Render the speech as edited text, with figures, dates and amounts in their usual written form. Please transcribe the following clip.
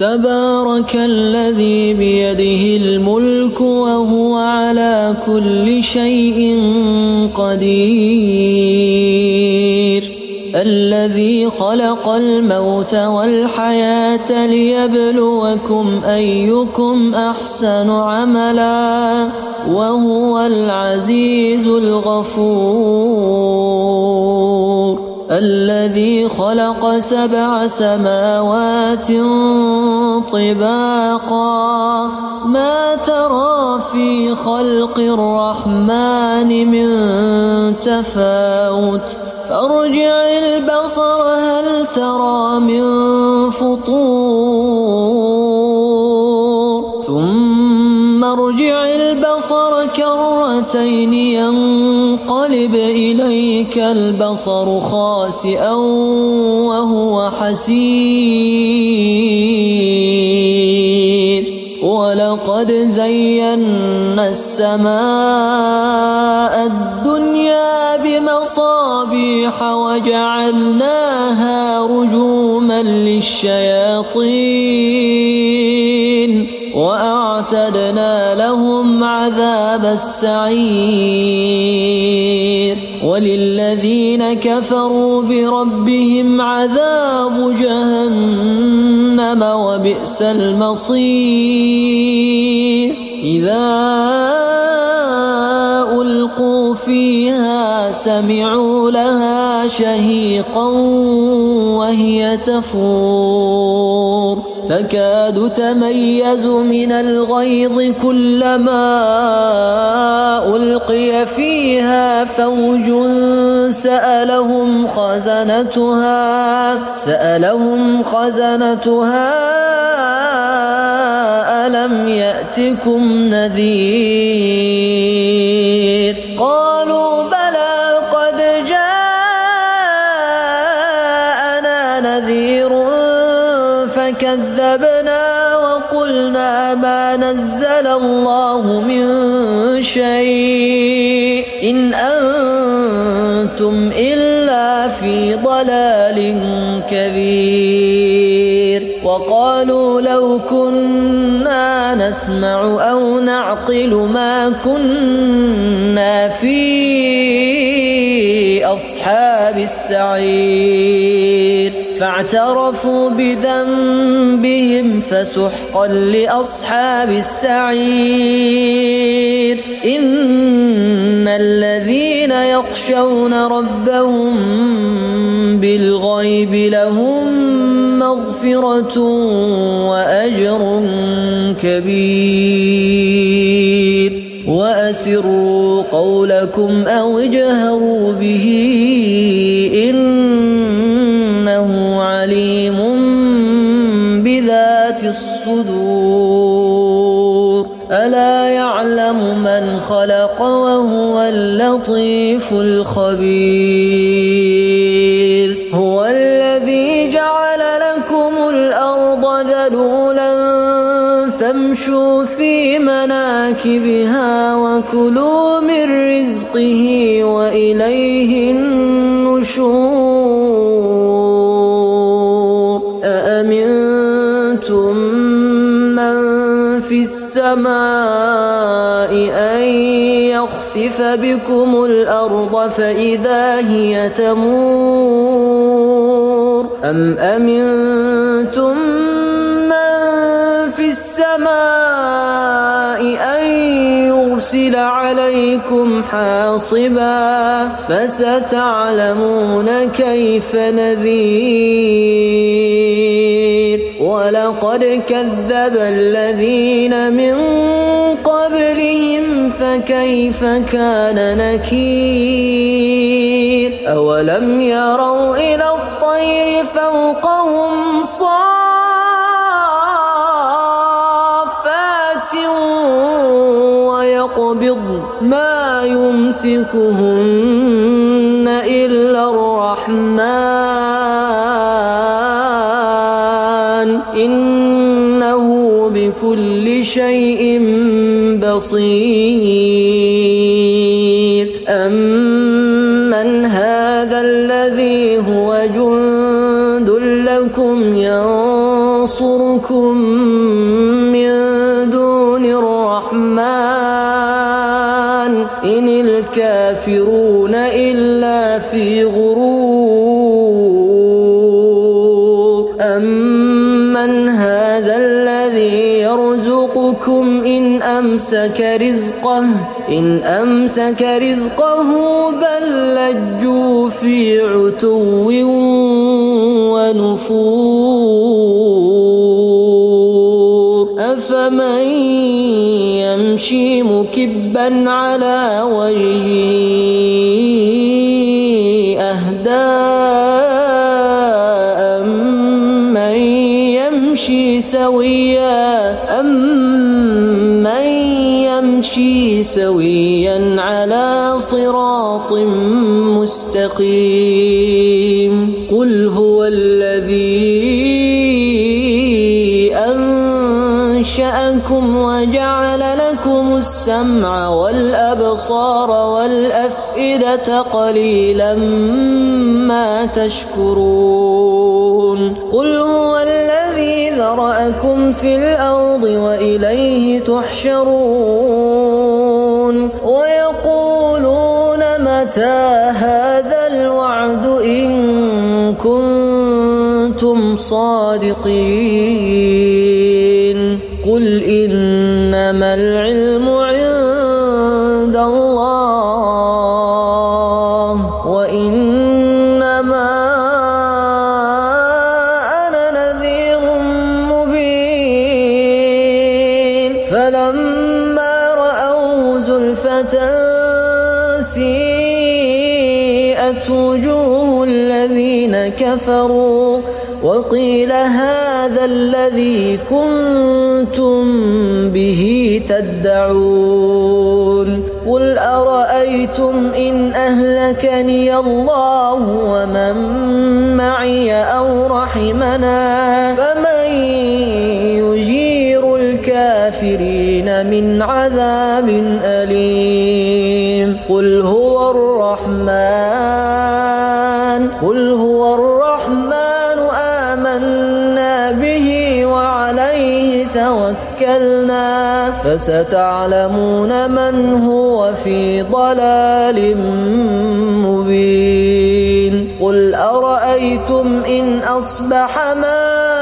تبارك الذي بيده الملك وهو على كل شيء قدير الذي خلق الموت والحياة ليبلوكم أيكم أحسن عملا وهو العزيز الغفور الذي خلق 7 سماوات طباقا ما ترى في خلق الرحمن من تفاوت فارجع البصر هل ترى من فطور ثم ارجع البصر كرتين ينقلب إليك البصر خاسئا وهو حسير ولقد زينا السماء الدنيا بمصابيح وجعلناها رجوما للشياطين وأعتدنا لهم عذاب السعير وللذين كفروا بربهم عذاب جهنم وبئس المصير إذا ألقوا فيها سمعوا لها شهيقا وهي تفور تكاد تميز من الغيظ كلما ألقي فيها فوج سألهم خزنتها ألم يأتكم نذير قالوا بلى قد جاءنا نذير فكذبنا وقلنا ما نزل الله من شيء إن أنتم إلا في ضلال كبير وقالوا لو كنا نسمع أو نعقل ما كنا في أصحاب السعير فاعترفوا بذنبهم فسحقا لأصحاب السعير إن الذين يخشون ربهم بالغيب لهم مغفرة وأجر كبير وأسروا قولكم أو اجهروا به إنه عليم بذات الصدور ألا يعلم من خلق وهو اللطيف الخبير هو الذي جعل لكم الأرض ذلولا فامشوا في مناكبها وكلوا من رزقه وإليه النشور أأمنتم من في السماء أن يخسف بكم الأرض فإذا هي تمور أم أمنتم من في السماء أن يرسل عليكم حاصبا فستعلمون كيف نذير ولقد كذب الذين من قبلهم فكيف كان نكير أولم يروا إلى الطير فوقهم صافات ويقبض ما يمسكهن إلا الرحمن إنه بكل شيء بصير أمن هذا الذي هو جند لكم ينصرون ينصركم من دون الرحمن إن الكافرون إلا في غرور أمن هذا الذي يرزقكم إن أمسك رزقه بل لجوا في عتو ونفور أفمن يمشي مكبا على وجهه أهدى أمن يمشي سويا على صراط مستقيم قل هو الذي أنشأكم وجعل لكم السمع والأبصار والأفئدة قليلا ما تشكرون قل هو الذي ذرأكم في الأرض وإليه تحشرون ويقولون متى هذا الوعد إن كنتم صادقين قل إنما العلم عند الله وإنما أنا نذير مبين فلما رأوا زلفة سيئت وجوه الذين كفروا وقيل هذا الذي كنتم به تدعون قل أرأيتم إن أهلكني الله ومن معي أو رحمنا فمن يجير الكافرين من عذاب أليم قل هو الرحمن آمنا به وعليه توكلنا فستعلمون من هو في ضلال مبين قل أرأيتم إن أصبح ماؤكم